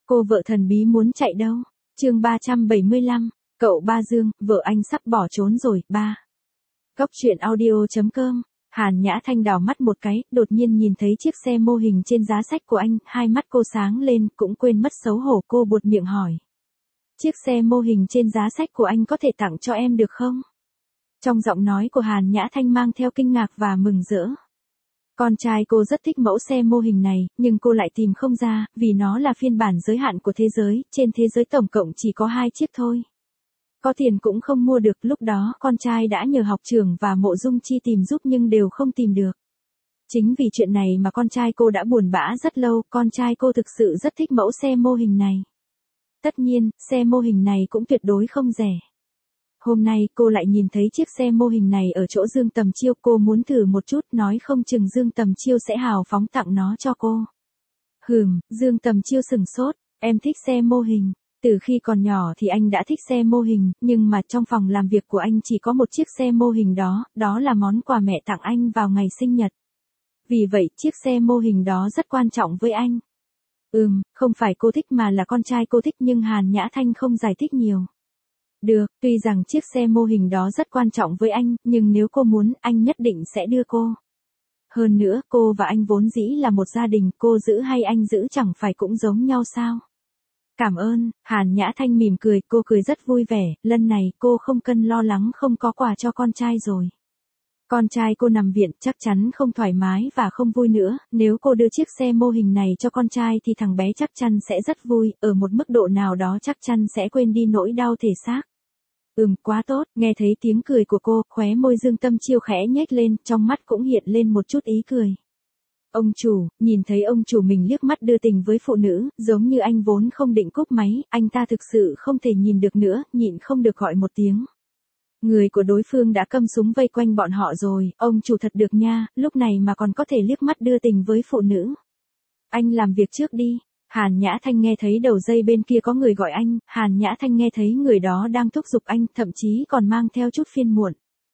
Cô vợ thần bí muốn chạy đâu? Chương 375, cậu Ba Dương, vợ anh sắp bỏ trốn rồi, ba. Cốc truyện audio.com. Hàn Nhã Thanh đảo mắt một cái, đột nhiên nhìn thấy chiếc xe mô hình trên giá sách của anh, hai mắt cô sáng lên, cũng quên mất xấu hổ, cô buột miệng hỏi. Chiếc xe mô hình trên giá sách của anh có thể tặng cho em được không? Trong giọng nói của Hàn Nhã Thanh mang theo kinh ngạc và mừng rỡ. Con trai cô rất thích mẫu xe mô hình này, nhưng cô lại tìm không ra, vì nó là phiên bản giới hạn của thế giới, trên thế giới tổng cộng chỉ có 2 chiếc thôi. Có tiền cũng không mua được, lúc đó con trai đã nhờ học trưởng và Mộ Dung Chi tìm giúp nhưng đều không tìm được. Chính vì chuyện này mà con trai cô đã buồn bã rất lâu, con trai cô thực sự rất thích mẫu xe mô hình này. Tất nhiên, xe mô hình này cũng tuyệt đối không rẻ. Hôm nay cô lại nhìn thấy chiếc xe mô hình này ở chỗ Dương Tầm Chiêu, cô muốn thử một chút, nói không chừng Dương Tầm Chiêu sẽ hào phóng tặng nó cho cô. Dương Tầm Chiêu sửng sốt, em thích xe mô hình. Từ khi còn nhỏ thì anh đã thích xe mô hình, nhưng mà trong phòng làm việc của anh chỉ có một chiếc xe mô hình đó, đó là món quà mẹ tặng anh vào ngày sinh nhật. Vì vậy chiếc xe mô hình đó rất quan trọng với anh. Không phải cô thích mà là con trai cô thích, nhưng Hàn Nhã Thanh không giải thích nhiều. Được, tuy rằng chiếc xe mô hình đó rất quan trọng với anh, nhưng nếu cô muốn, anh nhất định sẽ đưa cô. Hơn nữa, cô và anh vốn dĩ là một gia đình, cô giữ hay anh giữ chẳng phải cũng giống nhau sao? Cảm ơn, Hàn Nhã Thanh mỉm cười, cô cười rất vui vẻ, lần này cô không cần lo lắng không có quà cho con trai rồi. Con trai cô nằm viện chắc chắn không thoải mái và không vui nữa, nếu cô đưa chiếc xe mô hình này cho con trai thì thằng bé chắc chắn sẽ rất vui, ở một mức độ nào đó chắc chắn sẽ quên đi nỗi đau thể xác. Quá tốt, nghe thấy tiếng cười của cô, khóe môi Dương Tầm Chiêu khẽ nhếch lên, trong mắt cũng hiện lên một chút ý cười. Ông chủ, nhìn thấy ông chủ mình liếc mắt đưa tình với phụ nữ, giống như anh vốn không định cúp máy, anh ta thực sự không thể nhìn được nữa, nhịn không được gọi một tiếng. Người của đối phương đã câm súng vây quanh bọn họ rồi, ông chủ thật được nha, lúc này mà còn có thể liếc mắt đưa tình với phụ nữ. Anh làm việc trước đi. Hàn Nhã Thanh nghe thấy đầu dây bên kia có người gọi anh, Hàn Nhã Thanh nghe thấy người đó đang thúc giục anh, thậm chí còn mang theo chút phiền muộn.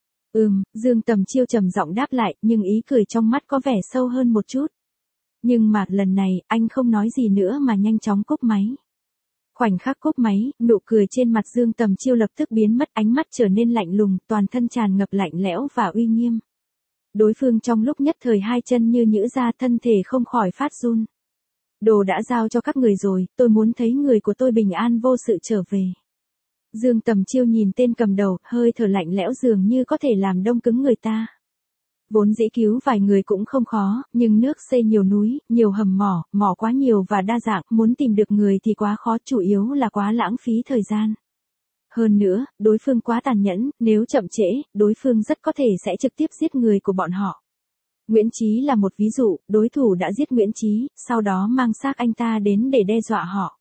Dương Tầm Chiêu trầm giọng đáp lại, nhưng ý cười trong mắt có vẻ sâu hơn một chút. Nhưng mà lần này, anh không nói gì nữa mà nhanh chóng cúp máy. Khoảnh khắc cúp máy, nụ cười trên mặt Dương Tầm Chiêu lập tức biến mất, ánh mắt trở nên lạnh lùng, toàn thân tràn ngập lạnh lẽo và uy nghiêm. Đối phương trong lúc nhất thời hai chân như nhũ ra, thân thể không khỏi phát run. Đồ đã giao cho các người rồi, tôi muốn thấy người của tôi bình an vô sự trở về. Dương Tầm Chiêu nhìn tên cầm đầu, hơi thở lạnh lẽo dường như có thể làm đông cứng người ta. Vốn dĩ cứu vài người cũng không khó, nhưng nước xây nhiều núi, nhiều hầm mỏ quá nhiều và đa dạng, muốn tìm được người thì quá khó, chủ yếu là quá lãng phí thời gian. Hơn nữa, đối phương quá tàn nhẫn, nếu chậm trễ, đối phương rất có thể sẽ trực tiếp giết người của bọn họ. Nguyễn Chí là một ví dụ, đối thủ đã giết Nguyễn Chí, sau đó mang xác anh ta đến để đe dọa họ.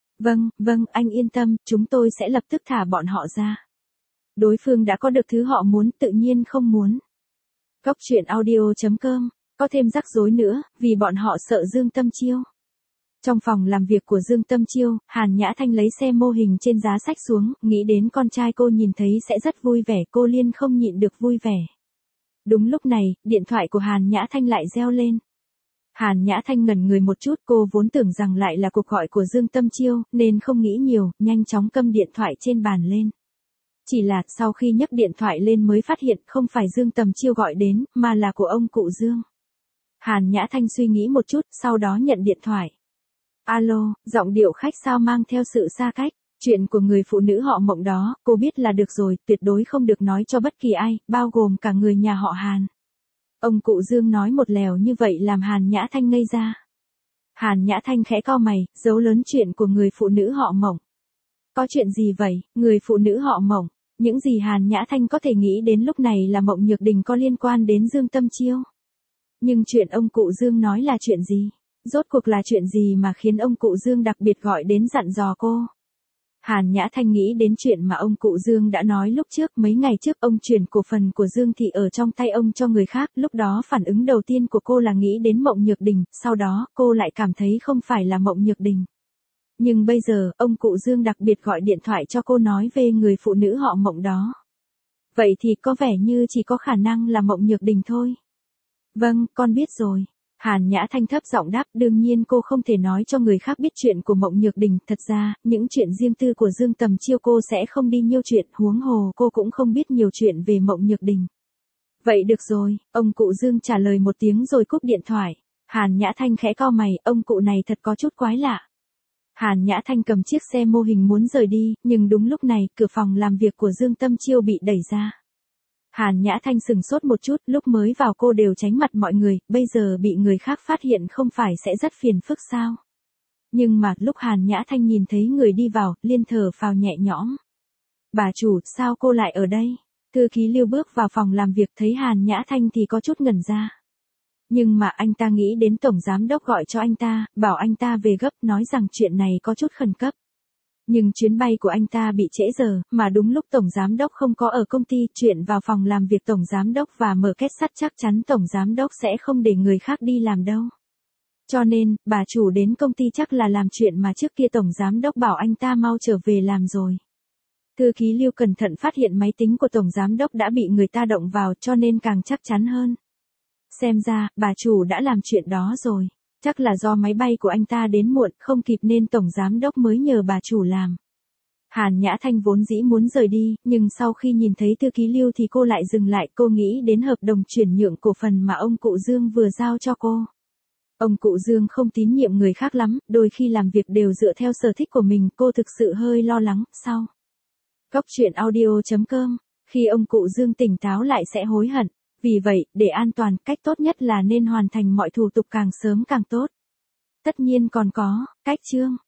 Vâng, anh yên tâm, chúng tôi sẽ lập tức thả bọn họ ra. Đối phương đã có được thứ họ muốn, tự nhiên không muốn. Cốc truyện audio.com, có thêm rắc rối nữa, vì bọn họ sợ Dương Tầm Chiêu. Trong phòng làm việc của Dương Tầm Chiêu, Hàn Nhã Thanh lấy xe mô hình trên giá sách xuống, nghĩ đến con trai cô nhìn thấy sẽ rất vui vẻ, cô liên không nhịn được vui vẻ. Đúng lúc này, điện thoại của Hàn Nhã Thanh lại reo lên. Hàn Nhã Thanh ngẩn người một chút, cô vốn tưởng rằng lại là cuộc gọi của Dương Tầm Chiêu, nên không nghĩ nhiều, nhanh chóng câm điện thoại trên bàn lên. Chỉ là, sau khi nhấc điện thoại lên mới phát hiện không phải Dương Tầm Chiêu gọi đến, mà là của ông cụ Dương. Hàn Nhã Thanh suy nghĩ một chút, sau đó nhận điện thoại. Alo, giọng điệu khách sao mang theo sự xa cách. Chuyện của người phụ nữ họ Mộng đó, cô biết là được rồi, tuyệt đối không được nói cho bất kỳ ai, bao gồm cả người nhà họ Hàn. Ông cụ Dương nói một lèo như vậy làm Hàn Nhã Thanh ngây ra. Hàn Nhã Thanh khẽ cau mày, giấu lớn chuyện của người phụ nữ họ Mộng. Có chuyện gì vậy, người phụ nữ họ Mộng? Những gì Hàn Nhã Thanh có thể nghĩ đến lúc này là Mộng Nhược Đình có liên quan đến Dương Tầm Chiêu. Nhưng chuyện ông cụ Dương nói là chuyện gì? Rốt cuộc là chuyện gì mà khiến ông cụ Dương đặc biệt gọi đến dặn dò cô? Hàn Nhã Thanh nghĩ đến chuyện mà ông cụ Dương đã nói lúc trước, mấy ngày trước ông chuyển cổ phần của Dương Thị ở trong tay ông cho người khác, lúc đó phản ứng đầu tiên của cô là nghĩ đến Mộng Nhược Đình, sau đó cô lại cảm thấy không phải là Mộng Nhược Đình. Nhưng bây giờ, ông cụ Dương đặc biệt gọi điện thoại cho cô nói về người phụ nữ họ Mộng đó. Vậy thì có vẻ như chỉ có khả năng là Mộng Nhược Đình thôi. Vâng, con biết rồi. Hàn Nhã Thanh thấp giọng đáp, đương nhiên cô không thể nói cho người khác biết chuyện của Mộng Nhược Đình, thật ra, những chuyện riêng tư của Dương Tầm Chiêu cô sẽ không đi nhiêu chuyện, huống hồ cô cũng không biết nhiều chuyện về Mộng Nhược Đình. Vậy được rồi, ông cụ Dương trả lời một tiếng rồi cúp điện thoại. Hàn Nhã Thanh khẽ cau mày, ông cụ này thật có chút quái lạ. Hàn Nhã Thanh cầm chiếc xe mô hình muốn rời đi, nhưng đúng lúc này, cửa phòng làm việc của Dương Tâm Chiêu bị đẩy ra. Hàn Nhã Thanh sừng sốt một chút, lúc mới vào cô đều tránh mặt mọi người, bây giờ bị người khác phát hiện không phải sẽ rất phiền phức sao? Nhưng mà, lúc Hàn Nhã Thanh nhìn thấy người đi vào, liên thở phào nhẹ nhõm. Bà chủ, sao cô lại ở đây? Thư ký Lưu bước vào phòng làm việc thấy Hàn Nhã Thanh thì có chút ngẩn ra. Nhưng mà anh ta nghĩ đến tổng giám đốc gọi cho anh ta, bảo anh ta về gấp, nói rằng chuyện này có chút khẩn cấp. Nhưng chuyến bay của anh ta bị trễ giờ, mà đúng lúc tổng giám đốc không có ở công ty, chuyện vào phòng làm việc tổng giám đốc và mở két sắt chắc chắn tổng giám đốc sẽ không để người khác đi làm đâu. Cho nên, bà chủ đến công ty chắc là làm chuyện mà trước kia tổng giám đốc bảo anh ta mau trở về làm rồi. Thư ký Lưu cẩn thận phát hiện máy tính của tổng giám đốc đã bị người ta động vào, cho nên càng chắc chắn hơn. Xem ra, bà chủ đã làm chuyện đó rồi. Chắc là do máy bay của anh ta đến muộn, không kịp nên tổng giám đốc mới nhờ bà chủ làm. Hàn Nhã Thanh vốn dĩ muốn rời đi, nhưng sau khi nhìn thấy thư ký Lưu thì cô lại dừng lại, cô nghĩ đến hợp đồng chuyển nhượng cổ phần mà ông cụ Dương vừa giao cho cô. Ông cụ Dương không tín nhiệm người khác lắm, đôi khi làm việc đều dựa theo sở thích của mình, cô thực sự hơi lo lắng. Sau Góc truyện audio.com, khi ông cụ Dương tỉnh táo lại sẽ hối hận. Vì vậy, để an toàn, cách tốt nhất là nên hoàn thành mọi thủ tục càng sớm càng tốt. Tất nhiên còn có, cách chương.